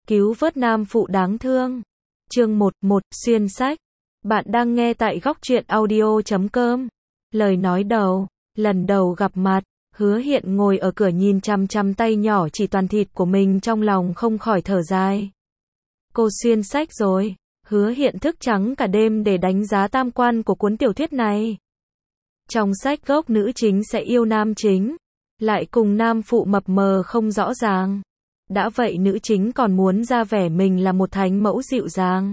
Cứu vớt nam phụ đáng thương. Chương 1, xuyên sách. Bạn đang nghe tại góc truyện audio.com. Lời nói đầu, lần đầu gặp mặt, Hứa Hiện ngồi ở cửa nhìn chằm chằm tay nhỏ chỉ toàn thịt của mình, trong lòng không khỏi thở dài. Cô xuyên sách rồi. Hứa Hiện thức trắng cả đêm để đánh giá tam quan của cuốn tiểu thuyết này. Trong sách gốc nữ chính sẽ yêu nam chính, lại cùng nam phụ mập mờ không rõ ràng. Đã vậy nữ chính còn muốn ra vẻ mình là một thánh mẫu dịu dàng.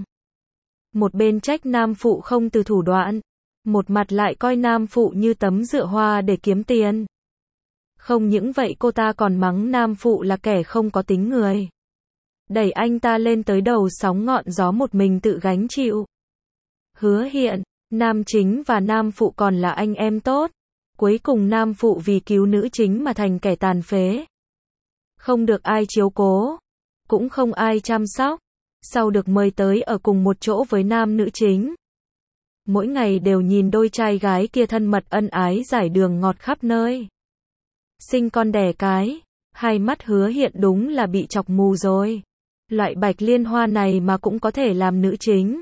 Một bên trách nam phụ không từ thủ đoạn, một mặt lại coi nam phụ như tấm dựa hoa để kiếm tiền. Không những vậy cô ta còn mắng nam phụ là kẻ không có tính người, đẩy anh ta lên tới đầu sóng ngọn gió một mình tự gánh chịu. Hứa Hiện, nam chính và nam phụ còn là anh em tốt. Cuối cùng nam phụ vì cứu nữ chính mà thành kẻ tàn phế. Không được ai chiếu cố, cũng không ai chăm sóc. Sau được mời tới ở cùng một chỗ với nam nữ chính, mỗi ngày đều nhìn đôi trai gái kia thân mật ân ái giải đường ngọt khắp nơi. Sinh con đẻ cái, hai mắt Hứa Hiện đúng là bị chọc mù rồi. Loại bạch liên hoa này mà cũng có thể làm nữ chính.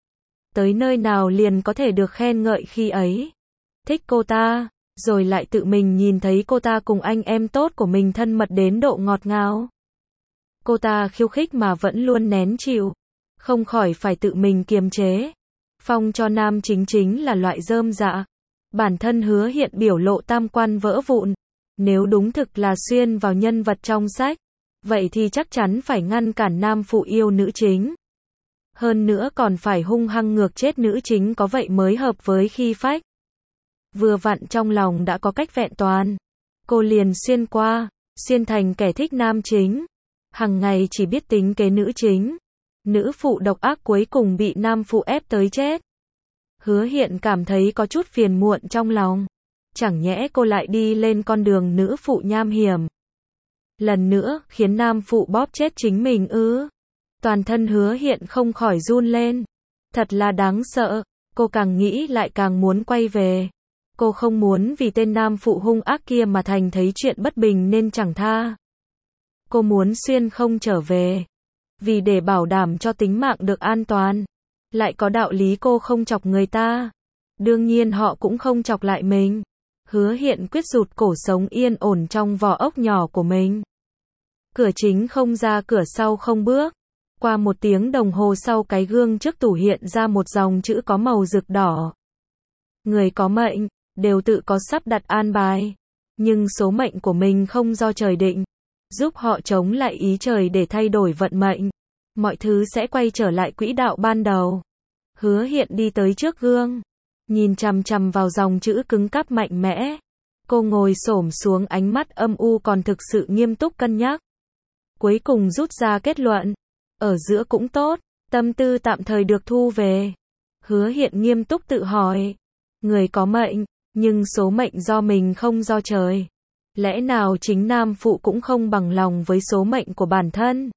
Tới nơi nào liền có thể được khen ngợi khi ấy. Thích cô ta, rồi lại tự mình nhìn thấy cô ta cùng anh em tốt của mình thân mật đến độ ngọt ngào. Cô ta khiêu khích mà vẫn luôn nén chịu, không khỏi phải tự mình kiềm chế. Phong cho nam chính là loại rơm rạ. Bản thân Hứa Hiện biểu lộ tam quan vỡ vụn. Nếu đúng thực là xuyên vào nhân vật trong sách, vậy thì chắc chắn phải ngăn cản nam phụ yêu nữ chính. Hơn nữa còn phải hung hăng ngược chết nữ chính, có vậy mới hợp với khi phách. Vừa vặn trong lòng đã có cách vẹn toàn, cô liền xuyên qua, xuyên thành kẻ thích nam chính. Hằng ngày chỉ biết tính kế nữ chính. Nữ phụ độc ác cuối cùng bị nam phụ ép tới chết. Hứa Hiện cảm thấy có chút phiền muộn trong lòng. Chẳng nhẽ cô lại đi lên con đường nữ phụ nham hiểm lần nữa, khiến nam phụ bóp chết chính mình ư? Toàn thân Hứa Hiện không khỏi run lên. Thật là đáng sợ. Cô càng nghĩ lại càng muốn quay về. Cô không muốn vì tên nam phụ hung ác kia mà thành thấy chuyện bất bình nên chẳng tha. Cô muốn xuyên không trở về. Vì để bảo đảm cho tính mạng được an toàn. Lại có đạo lý cô không chọc người ta, đương nhiên họ cũng không chọc lại mình. Hứa Hiện quyết rụt cổ sống yên ổn trong vỏ ốc nhỏ của mình. Cửa chính không ra cửa sau không bước. Qua 1 tiếng đồng hồ sau, cái gương trước tủ hiện ra một dòng chữ có màu rực đỏ. Người có mệnh, đều tự có sắp đặt an bài. Nhưng số mệnh của mình không do trời định. Giúp họ chống lại ý trời để thay đổi vận mệnh. Mọi thứ sẽ quay trở lại quỹ đạo ban đầu. Hứa Hiện đi tới trước gương, nhìn chằm chằm vào dòng chữ cứng cáp mạnh mẽ. Cô ngồi xổm xuống, ánh mắt âm u còn thực sự nghiêm túc cân nhắc. Cuối cùng rút ra kết luận, ở giữa cũng tốt, tâm tư tạm thời được thu về. Hứa Hiện nghiêm túc tự hỏi, người có mệnh, nhưng số mệnh do mình không do trời. Lẽ nào chính nam phụ cũng không bằng lòng với số mệnh của bản thân?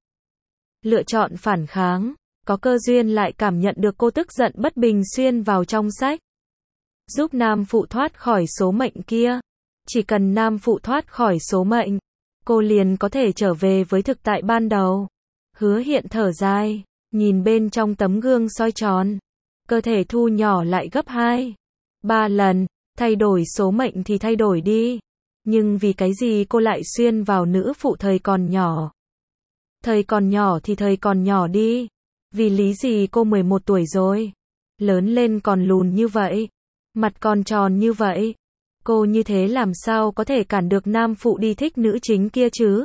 Lựa chọn phản kháng, có cơ duyên lại cảm nhận được cô tức giận bất bình xuyên vào trong sách. Giúp nam phụ thoát khỏi số mệnh kia. Chỉ cần nam phụ thoát khỏi số mệnh, cô liền có thể trở về với thực tại ban đầu. Hứa Hiện thở dài, nhìn bên trong tấm gương soi tròn. Cơ thể thu nhỏ lại gấp 2, 3 lần, thay đổi số mệnh thì thay đổi đi. Nhưng vì cái gì cô lại xuyên vào nữ phụ thời còn nhỏ? Thời còn nhỏ thì thời còn nhỏ đi. Vì lý gì cô 11 tuổi rồi, lớn lên còn lùn như vậy, mặt còn tròn như vậy. Cô như thế làm sao có thể cản được nam phụ đi thích nữ chính kia chứ?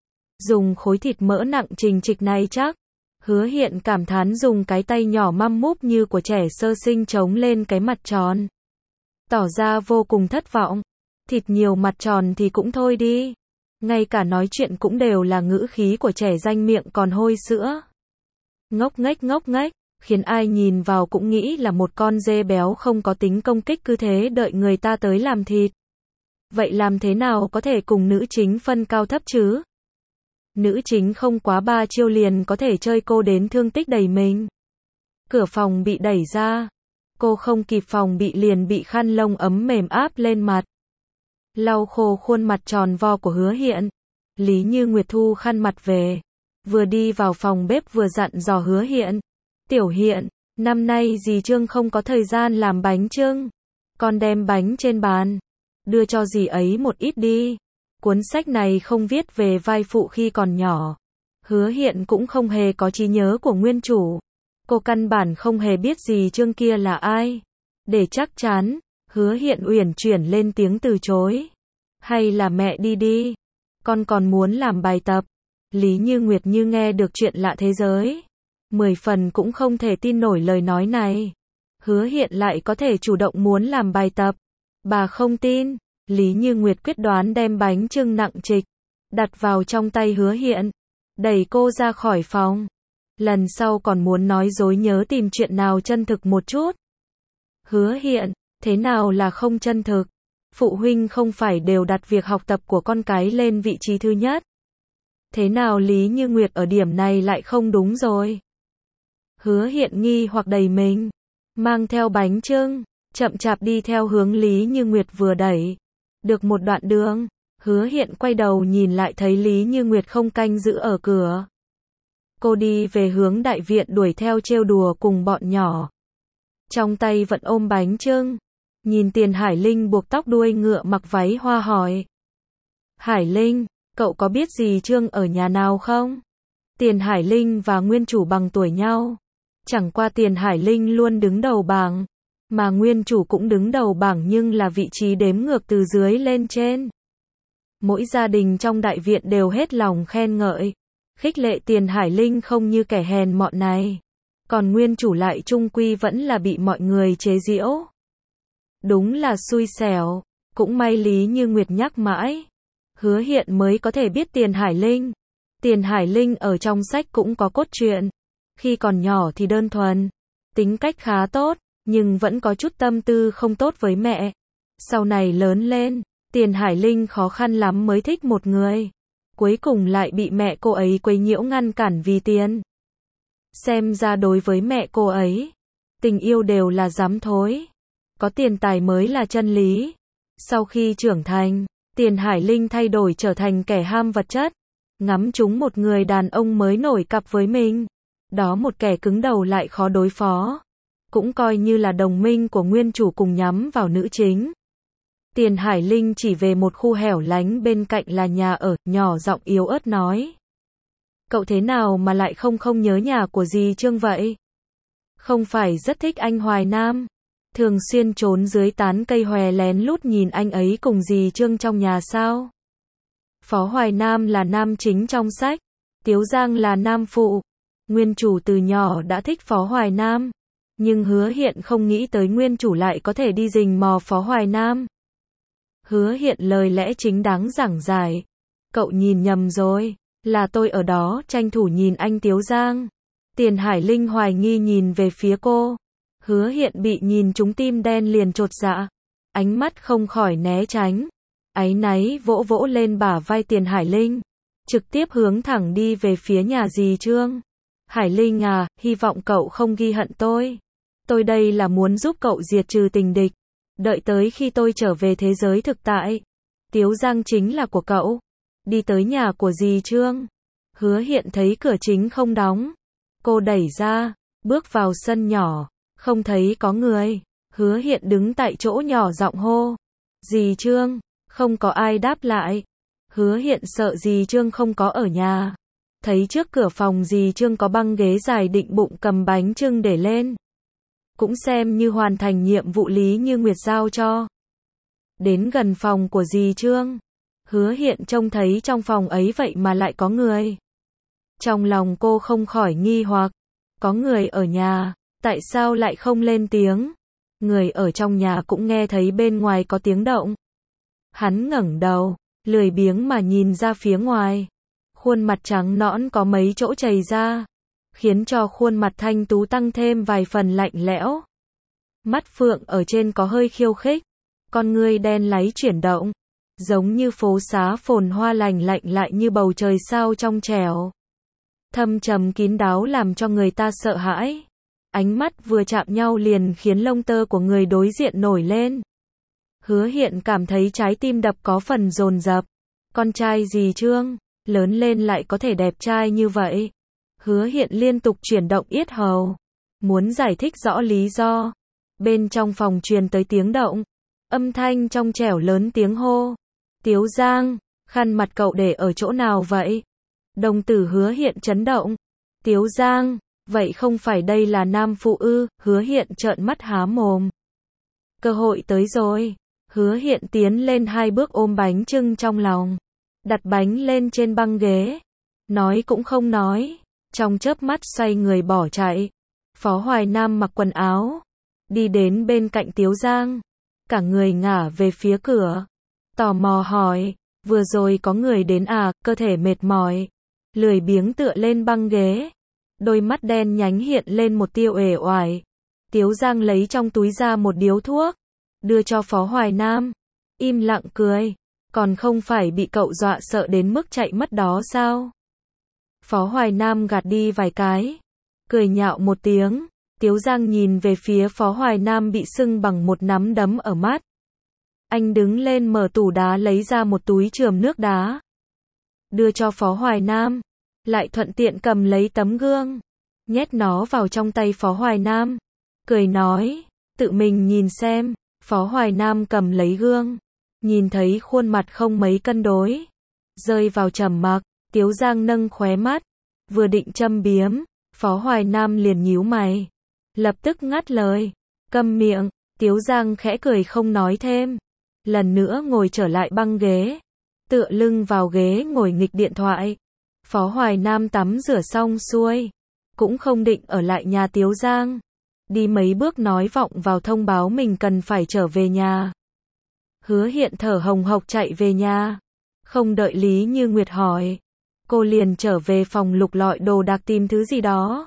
Dùng khối thịt mỡ nặng trình trịch này chắc. Hứa Hiện cảm thán, dùng cái tay nhỏ măm múp như của trẻ sơ sinh chống lên cái mặt tròn, tỏ ra vô cùng thất vọng. Thịt nhiều mặt tròn thì cũng thôi đi, ngay cả nói chuyện cũng đều là ngữ khí của trẻ ranh miệng còn hôi sữa. Ngốc nghếch, khiến ai nhìn vào cũng nghĩ là một con dê béo không có tính công kích, cứ thế đợi người ta tới làm thịt. Vậy làm thế nào có thể cùng nữ chính phân cao thấp chứ? Nữ chính không quá 3 chiêu liền có thể chơi cô đến thương tích đầy mình. Cửa phòng bị đẩy ra, cô không kịp phòng bị liền bị khăn lông ấm mềm áp lên mặt. Lau khô khuôn mặt tròn vo của Hứa Hiện, Lý Như Nguyệt thu khăn mặt về, Vừa đi vào phòng bếp vừa dặn dò Hứa Hiện. Tiểu Hiện, năm nay dì Trương không có thời gian làm bánh chưng. Con đem bánh trên bàn, đưa cho dì ấy một ít đi. Cuốn sách này không viết về vai phụ khi còn nhỏ. Hứa Hiện cũng không hề có trí nhớ của nguyên chủ. Cô căn bản không hề biết dì Trương kia là ai. Để chắc chắn, Hứa Hiện uyển chuyển lên tiếng từ chối. Hay là mẹ đi đi. Con còn muốn làm bài tập. Lý Như Nguyệt như nghe được chuyện lạ thế giới. 10 phần cũng không thể tin nổi lời nói này. Hứa Hiện lại có thể chủ động muốn làm bài tập. Bà không tin. Lý Như Nguyệt quyết đoán đem bánh chưng nặng trịch, đặt vào trong tay Hứa Hiện, đẩy cô ra khỏi phòng. Lần sau còn muốn nói dối nhớ tìm chuyện nào chân thực một chút. Hứa Hiện, thế nào là không chân thực? Phụ huynh không phải đều đặt việc học tập của con cái lên vị trí thứ nhất. Thế nào Lý Như Nguyệt ở điểm này lại không đúng rồi? Hứa Hiện nghi hoặc đầy mình, mang theo bánh chưng, chậm chạp đi theo hướng Lý Như Nguyệt vừa đẩy. Được một đoạn đường, Hứa Hiện quay đầu nhìn lại thấy Lý Như Nguyệt không canh giữ ở cửa. Cô đi về hướng đại viện đuổi theo trêu đùa cùng bọn nhỏ. Trong tay vẫn ôm bánh chưng. Nhìn Tiền Hải Linh buộc tóc đuôi ngựa mặc váy hoa hỏi. Hải Linh, cậu có biết dì Trương ở nhà nào không? Tiền Hải Linh và nguyên chủ bằng tuổi nhau. Chẳng qua Tiền Hải Linh luôn đứng đầu bảng. Mà nguyên chủ cũng đứng đầu bảng nhưng là vị trí đếm ngược từ dưới lên trên. Mỗi gia đình trong đại viện đều hết lòng khen ngợi, khích lệ Tiền Hải Linh không như kẻ hèn mọn này. Còn nguyên chủ lại chung quy vẫn là bị mọi người chế giễu. Đúng là xui xẻo, cũng may Lý Như Nguyệt nhắc mãi. Hứa Hiện mới có thể biết Tiền Hải Linh. Tiền Hải Linh ở trong sách cũng có cốt truyện. Khi còn nhỏ thì đơn thuần, tính cách khá tốt. Nhưng vẫn có chút tâm tư không tốt với mẹ. Sau này lớn lên, Tiền Hải Linh khó khăn lắm mới thích một người. Cuối cùng lại bị mẹ cô ấy quấy nhiễu ngăn cản vì tiền. Xem ra đối với mẹ cô ấy, tình yêu đều là dám thối. Có tiền tài mới là chân lý. Sau khi trưởng thành, Tiền Hải Linh thay đổi trở thành kẻ ham vật chất. Ngắm trúng một người đàn ông mới nổi cặp với mình. Đó một kẻ cứng đầu lại khó đối phó. Cũng coi như là đồng minh của nguyên chủ cùng nhắm vào nữ chính. Tiền Hải Linh chỉ về một khu hẻo lánh bên cạnh là nhà ở, nhỏ giọng yếu ớt nói. Cậu thế nào mà lại không nhớ nhà của dì Trương vậy? Không phải rất thích anh Hoài Nam? Thường xuyên trốn dưới tán cây hòe lén lút nhìn anh ấy cùng dì Trương trong nhà sao? Phó Hoài Nam là nam chính trong sách, Tiếu Giang là nam phụ. Nguyên chủ từ nhỏ đã thích Phó Hoài Nam. Nhưng Hứa Hiện không nghĩ tới nguyên chủ lại có thể đi rình mò Phó Hoài Nam. Hứa Hiện lời lẽ chính đáng giảng giải. Cậu nhìn nhầm rồi, là tôi ở đó tranh thủ nhìn anh Tiếu Giang. Tiền Hải Linh hoài nghi nhìn về phía cô. Hứa Hiện bị nhìn trúng tim đen liền chột dạ. Ánh mắt không khỏi né tránh. Áy náy vỗ vỗ lên bả vai Tiền Hải Linh. Trực tiếp hướng thẳng đi về phía nhà dì Trương. Hải Linh à, hy vọng cậu không ghi hận tôi. Tôi đây là muốn giúp cậu diệt trừ tình địch. Đợi tới khi tôi trở về thế giới thực tại. Tiếu Giang chính là của cậu. Đi tới nhà của dì Trương. Hứa Hiện thấy cửa chính không đóng. Cô đẩy ra, bước vào sân nhỏ. Không thấy có người. Hứa Hiện đứng tại chỗ nhỏ giọng hô. Dì Trương, không có ai đáp lại. Hứa Hiện sợ dì Trương không có ở nhà. Thấy trước cửa phòng dì Trương có băng ghế dài định bụng cầm bánh chưng để lên. Cũng xem như hoàn thành nhiệm vụ Lý Như Nguyệt giao cho. Đến gần phòng của dì Trương. Hứa Hiện trông thấy trong phòng ấy vậy mà lại có người. Trong lòng cô không khỏi nghi hoặc. Có người ở nhà, tại sao lại không lên tiếng? Người ở trong nhà cũng nghe thấy bên ngoài có tiếng động. Hắn ngẩng đầu, lười biếng mà nhìn ra phía ngoài. Khuôn mặt trắng nõn có mấy chỗ chày ra, khiến cho khuôn mặt thanh tú tăng thêm vài phần lạnh lẽo. Mắt phượng ở trên có hơi khiêu khích, con ngươi đen láy chuyển động, giống như phố xá phồn hoa lành lạnh lại như bầu trời sao trong trẻo. Thâm trầm kín đáo làm cho người ta sợ hãi. Ánh mắt vừa chạm nhau liền khiến lông tơ của người đối diện nổi lên. Hứa Hiện cảm thấy trái tim đập có phần dồn dập. Con trai dì Trương, lớn lên lại có thể đẹp trai như vậy. Hứa Hiện liên tục chuyển động yết hầu, muốn giải thích rõ lý do. Bên trong phòng truyền tới tiếng động, âm thanh trong trẻo lớn tiếng hô. Tiếu Giang, khăn mặt cậu để ở chỗ nào vậy? Đồng tử Hứa Hiện chấn động. Tiếu Giang, vậy không phải đây là nam phụ ư? Hứa Hiện trợn mắt há mồm. Cơ hội tới rồi. Hứa Hiện tiến lên 2 bước ôm bánh chưng trong lòng, đặt bánh lên trên băng ghế, nói cũng không nói, trong chớp mắt xoay người bỏ chạy. Phó Hoài Nam mặc quần áo, đi đến bên cạnh Tiếu Giang, cả người ngả về phía cửa, tò mò hỏi, vừa rồi có người đến à? Cơ thể mệt mỏi, lười biếng tựa lên băng ghế, đôi mắt đen nhánh hiện lên một tia uể oải. Tiếu Giang lấy trong túi ra một điếu thuốc, đưa cho Phó Hoài Nam, im lặng cười, còn không phải bị cậu dọa sợ đến mức chạy mất đó sao? Phó Hoài Nam gạt đi vài cái, cười nhạo một tiếng. Tiếu Giang nhìn về phía Phó Hoài Nam bị sưng bằng một nắm đấm ở mắt. Anh đứng lên mở tủ đá lấy ra một túi chườm nước đá, đưa cho Phó Hoài Nam, lại thuận tiện cầm lấy tấm gương, nhét nó vào trong tay Phó Hoài Nam, cười nói, tự mình nhìn xem. Phó Hoài Nam cầm lấy gương, nhìn thấy khuôn mặt không mấy cân đối, rơi vào trầm mặc. Tiếu Giang nâng khóe mắt, vừa định châm biếm, Phó Hoài Nam liền nhíu mày, lập tức ngắt lời, câm miệng. Tiếu Giang khẽ cười không nói thêm, lần nữa ngồi trở lại băng ghế, tựa lưng vào ghế ngồi nghịch điện thoại. Phó Hoài Nam tắm rửa xong xuôi, cũng không định ở lại nhà Tiếu Giang, đi mấy bước nói vọng vào thông báo mình cần phải trở về nhà. Hứa Hiện thở hồng hộc chạy về nhà, không đợi Lý Như Nguyệt hỏi, cô liền trở về phòng lục lọi đồ đạc tìm thứ gì đó.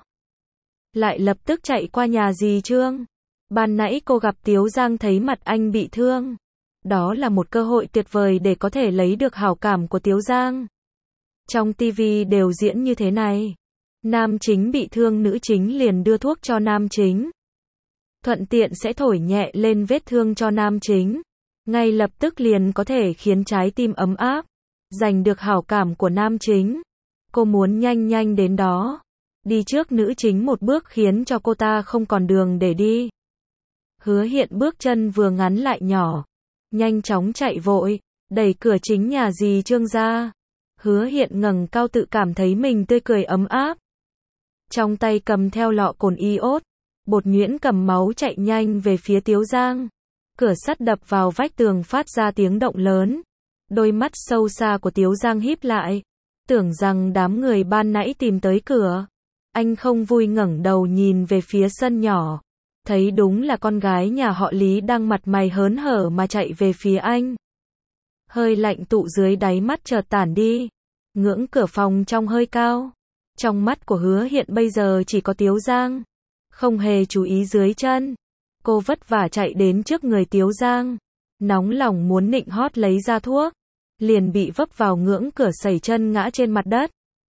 Lại lập tức chạy qua nhà dì Trương. Ban nãy cô gặp Tiếu Giang thấy mặt anh bị thương. Đó là một cơ hội tuyệt vời để có thể lấy được hảo cảm của Tiếu Giang. Trong TV đều diễn như thế này. Nam chính bị thương nữ chính liền đưa thuốc cho nam chính. Thuận tiện sẽ thổi nhẹ lên vết thương cho nam chính. Ngay lập tức liền có thể khiến trái tim ấm áp, giành được hảo cảm của nam chính. Cô muốn nhanh nhanh đến đó, đi trước nữ chính một bước khiến cho cô ta không còn đường để đi. Hứa Hiện bước chân vừa ngắn lại nhỏ, nhanh chóng chạy vội, đẩy cửa chính nhà dì Trương ra. Hứa Hiện ngẩng cao tự cảm thấy mình tươi cười ấm áp. Trong tay cầm theo lọ cồn iốt, bột nhuyễn cầm máu chạy nhanh về phía Tiếu Giang. Cửa sắt đập vào vách tường phát ra tiếng động lớn. Đôi mắt sâu xa của Tiếu Giang híp lại, tưởng rằng đám người ban nãy tìm tới cửa. Anh không vui ngẩng đầu nhìn về phía sân nhỏ, thấy đúng là con gái nhà họ Lý đang mặt mày hớn hở mà chạy về phía anh. Hơi lạnh tụ dưới đáy mắt chợt tản đi, ngưỡng cửa phòng trong hơi cao. Trong mắt của Hứa Hiện bây giờ chỉ có Tiếu Giang, không hề chú ý dưới chân. Cô vất vả chạy đến trước người Tiếu Giang, nóng lòng muốn nịnh hót lấy ra thuốc, liền bị vấp vào ngưỡng cửa sẩy chân ngã trên mặt đất.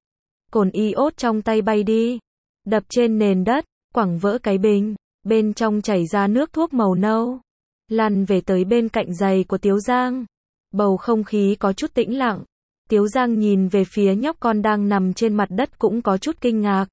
Cồn iốt trong tay bay đi, đập trên nền đất, quẳng vỡ cái bình, bên trong chảy ra nước thuốc màu nâu, lăn về tới bên cạnh giày của Tiếu Giang. Bầu không khí có chút tĩnh lặng. Tiếu Giang nhìn về phía nhóc con đang nằm trên mặt đất cũng có chút kinh ngạc.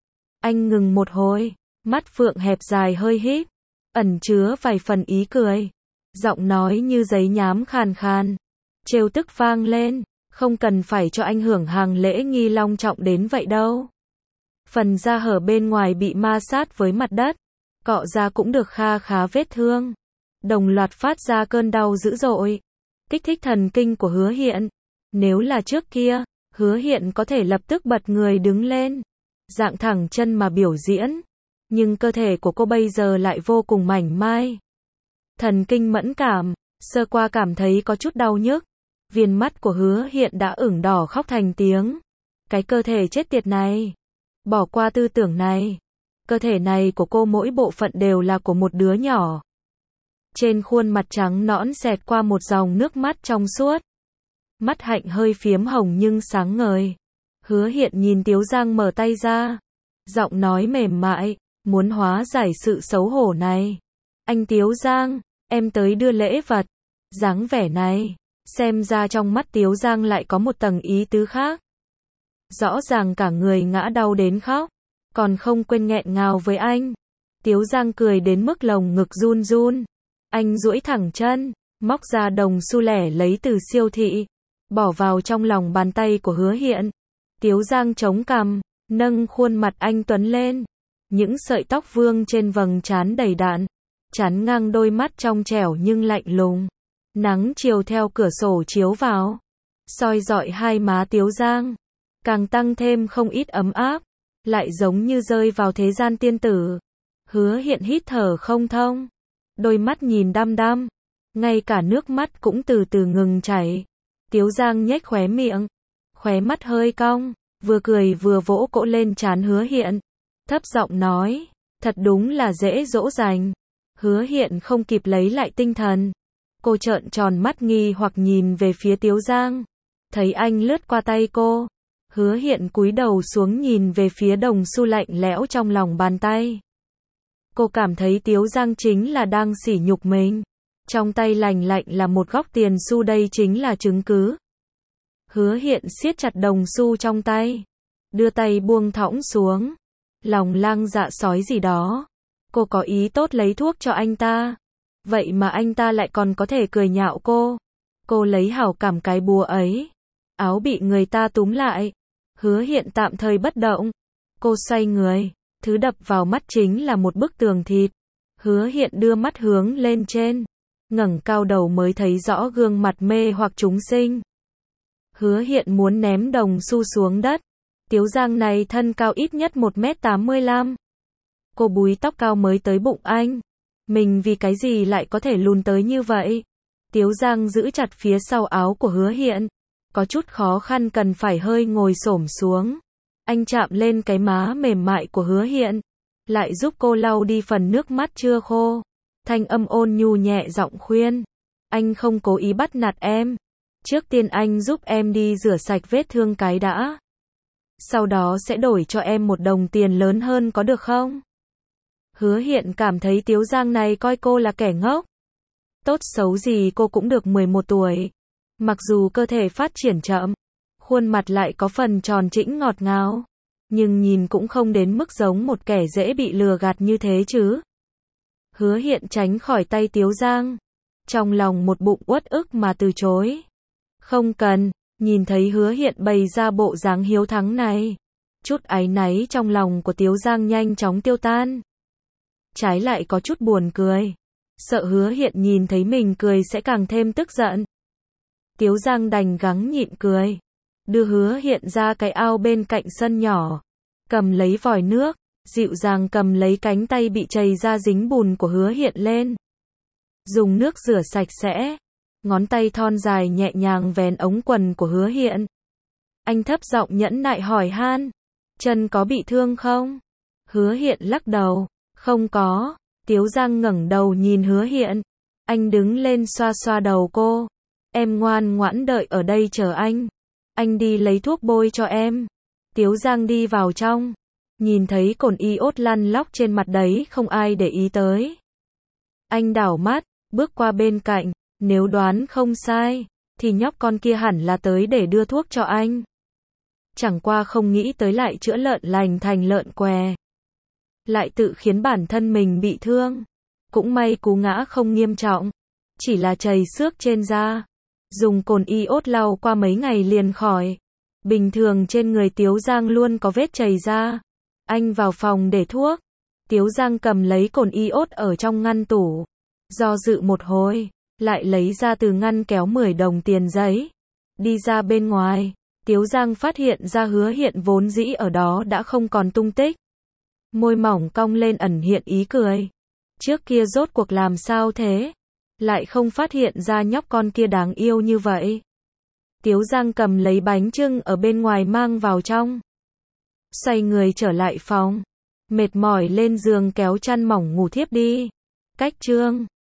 Anh ngừng một hồi, mắt phượng hẹp dài hơi híp, ẩn chứa vài phần ý cười. Giọng nói như giấy nhám khàn khàn, trêu tức vang lên, không cần phải cho anh hưởng hàng lễ nghi long trọng đến vậy đâu. Phần da hở bên ngoài bị ma sát với mặt đất, cọ ra cũng được kha khá vết thương. Đồng loạt phát ra cơn đau dữ dội, kích thích thần kinh của Hứa Hiện. Nếu là trước kia, Hứa Hiện có thể lập tức bật người đứng lên, dạng thẳng chân mà biểu diễn. Nhưng cơ thể của cô bây giờ lại vô cùng mảnh mai. Thần kinh mẫn cảm, sơ qua cảm thấy có chút đau nhức. Viền mắt của Hứa Hiện đã ửng đỏ khóc thành tiếng. Cái cơ thể chết tiệt này. Bỏ qua tư tưởng này. Cơ thể này của cô mỗi bộ phận đều là của một đứa nhỏ. Trên khuôn mặt trắng nõn xẹt qua một dòng nước mắt trong suốt. Mắt hạnh hơi phiếm hồng nhưng sáng ngời. Hứa Hiện nhìn Tiếu Giang mở tay ra, giọng nói mềm mại, muốn hóa giải sự xấu hổ này. Anh Tiếu Giang, em tới đưa lễ vật. Dáng vẻ này, Xem ra trong mắt Tiếu Giang lại có một tầng ý tứ khác. Rõ ràng cả người ngã đau đến khóc, còn không quên nghẹn ngào với anh. Tiếu Giang cười đến mức lồng ngực run run. Anh duỗi thẳng chân, móc ra đồng xu lẻ lấy từ siêu thị, bỏ vào trong lòng bàn tay của Hứa Hiện. Tiếu Giang chống cằm, nâng khuôn mặt anh tuấn lên. Những sợi tóc vương trên vầng trán đầy đặn, chắn ngang đôi mắt trong trẻo nhưng lạnh lùng. Nắng chiều theo cửa sổ chiếu vào, soi rọi hai má Tiếu Giang, càng tăng thêm không ít ấm áp, lại giống như rơi vào thế gian tiên tử. Hứa Hiện hít thở không thông, đôi mắt nhìn đăm đăm, ngay cả nước mắt cũng từ từ ngừng chảy. Tiếu Giang nhếch khóe miệng, khóe mắt hơi cong, vừa cười vừa vỗ cỗ lên trán Hứa Hiện, thấp giọng nói, thật đúng là dễ dỗ dành. Hứa Hiện không kịp lấy lại tinh thần, cô trợn tròn mắt nghi hoặc nhìn về phía Tiếu Giang, thấy anh lướt qua tay cô. Hứa Hiện cúi đầu xuống nhìn về phía đồng xu lạnh lẽo trong lòng bàn tay. Cô cảm thấy Tiếu Giang chính là đang sỉ nhục mình. Trong tay lành lạnh là một góc tiền xu, đây chính là chứng cứ. Hứa Hiện siết chặt đồng xu trong tay, đưa tay buông thõng xuống. Lòng lang dạ sói gì đó. Cô có ý tốt lấy thuốc cho anh ta, vậy mà anh ta lại còn có thể cười nhạo cô. Cô lấy hảo cảm cái búa ấy. Áo bị người ta túm lại. Hứa Hiện tạm thời bất động. Cô xoay người, thứ đập vào mắt chính là một bức tường thịt. Hứa Hiện đưa mắt hướng lên trên, ngẩng cao đầu mới thấy rõ gương mặt mê hoặc chúng sinh. Hứa Hiện muốn ném đồng xu xuống đất. Tiếu Giang này thân cao ít nhất 1m85. Cô búi tóc cao mới tới bụng anh. Mình vì cái gì lại có thể lùn tới như vậy? Tiếu Giang giữ chặt phía sau áo của Hứa Hiện, có chút khó khăn cần phải hơi ngồi xổm xuống. Anh chạm lên cái má mềm mại của Hứa Hiện, lại giúp cô lau đi phần nước mắt chưa khô. Thanh âm ôn nhu nhẹ giọng khuyên, anh không cố ý bắt nạt em. Trước tiên anh giúp em đi rửa sạch vết thương cái đã. Sau đó sẽ đổi cho em một đồng tiền lớn hơn có được không? Hứa Hiện cảm thấy Tiếu Giang này coi cô là kẻ ngốc. Tốt xấu gì cô cũng được 11 tuổi. Mặc dù cơ thể phát triển chậm, khuôn mặt lại có phần tròn trĩnh ngọt ngào, nhưng nhìn cũng không đến mức giống một kẻ dễ bị lừa gạt như thế chứ. Hứa Hiện tránh khỏi tay Tiếu Giang, trong lòng một bụng uất ức mà từ chối. Không cần. Nhìn thấy Hứa Hiện bày ra bộ dáng hiếu thắng này, chút áy náy trong lòng của Tiếu Giang nhanh chóng tiêu tan. Trái lại có chút buồn cười, sợ Hứa Hiện nhìn thấy mình cười sẽ càng thêm tức giận. Tiếu Giang đành gắng nhịn cười, đưa Hứa Hiện ra cái ao bên cạnh sân nhỏ, cầm lấy vòi nước, dịu dàng cầm lấy cánh tay bị chày ra dính bùn của Hứa Hiện lên. Dùng nước rửa sạch sẽ. Ngón tay thon dài nhẹ nhàng vén ống quần của Hứa Hiện. Anh thấp giọng nhẫn nại hỏi han, chân có bị thương không? Hứa Hiện lắc đầu, không có. Tiếu Giang ngẩng đầu nhìn Hứa Hiện. Anh đứng lên xoa xoa đầu cô. Em ngoan ngoãn đợi ở đây chờ anh. Anh đi lấy thuốc bôi cho em. Tiếu Giang đi vào trong, nhìn thấy cồn iốt lăn lóc trên mặt đấy không ai để ý tới. Anh đảo mắt, bước qua bên cạnh. Nếu đoán không sai, thì nhóc con kia hẳn là tới để đưa thuốc cho anh. Chẳng qua không nghĩ tới lại chữa lợn lành thành lợn què. Lại tự khiến bản thân mình bị thương. Cũng may cú ngã không nghiêm trọng, chỉ là chày xước trên da. Dùng cồn iốt lau qua mấy ngày liền khỏi. Bình thường trên người Tiếu Giang luôn có vết chày da. Anh vào phòng để thuốc. Tiếu Giang cầm lấy cồn iốt ở trong ngăn tủ. Do dự một hồi, lại lấy ra từ ngăn kéo 10 đồng tiền giấy. Đi ra bên ngoài, Tiếu Giang phát hiện ra Hứa Hiện vốn dĩ ở đó đã không còn tung tích. Môi mỏng cong lên ẩn hiện ý cười. Trước kia rốt cuộc làm sao thế? Lại không phát hiện ra nhóc con kia đáng yêu như vậy. Tiếu Giang cầm lấy bánh chưng ở bên ngoài mang vào trong. Xoay người trở lại phòng. Mệt mỏi lên giường kéo chăn mỏng ngủ thiếp đi. Cách chương